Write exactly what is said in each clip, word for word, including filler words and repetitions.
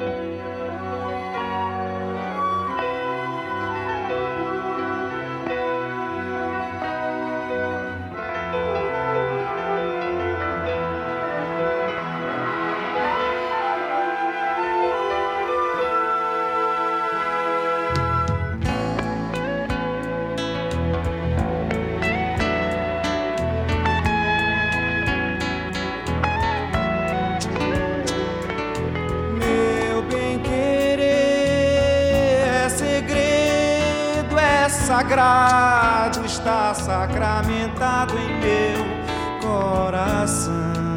Sagrado, está sacramentado em meu coração.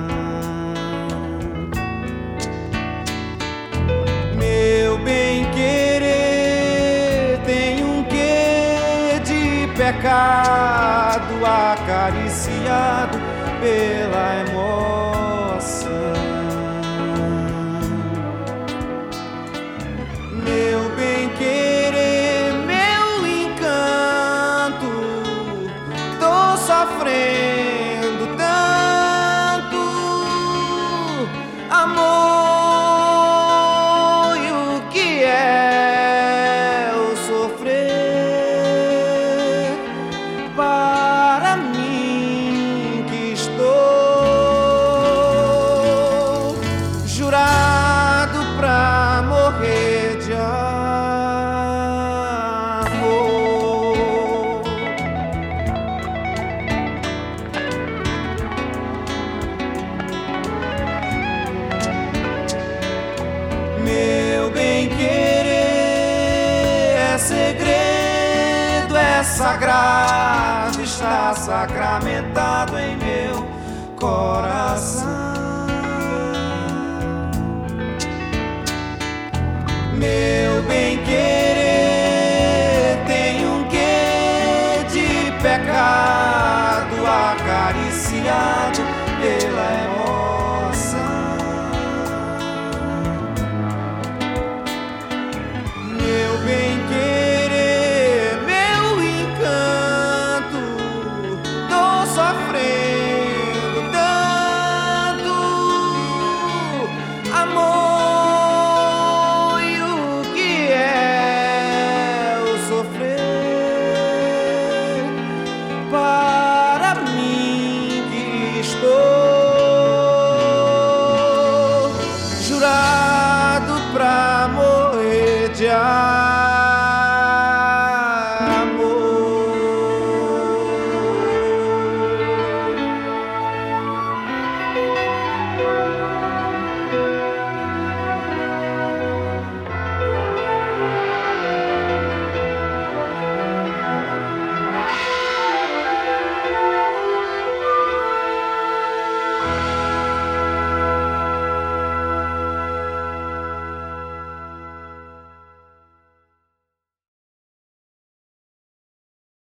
Meu bem-querer tem um quê de pecado acariciado pela emoção. Meu bem-querer, sofrendo tanto amor, e o que é o sofrer para mim que estou jurado pra morrer de sagrado, está sacramentado em meu coração.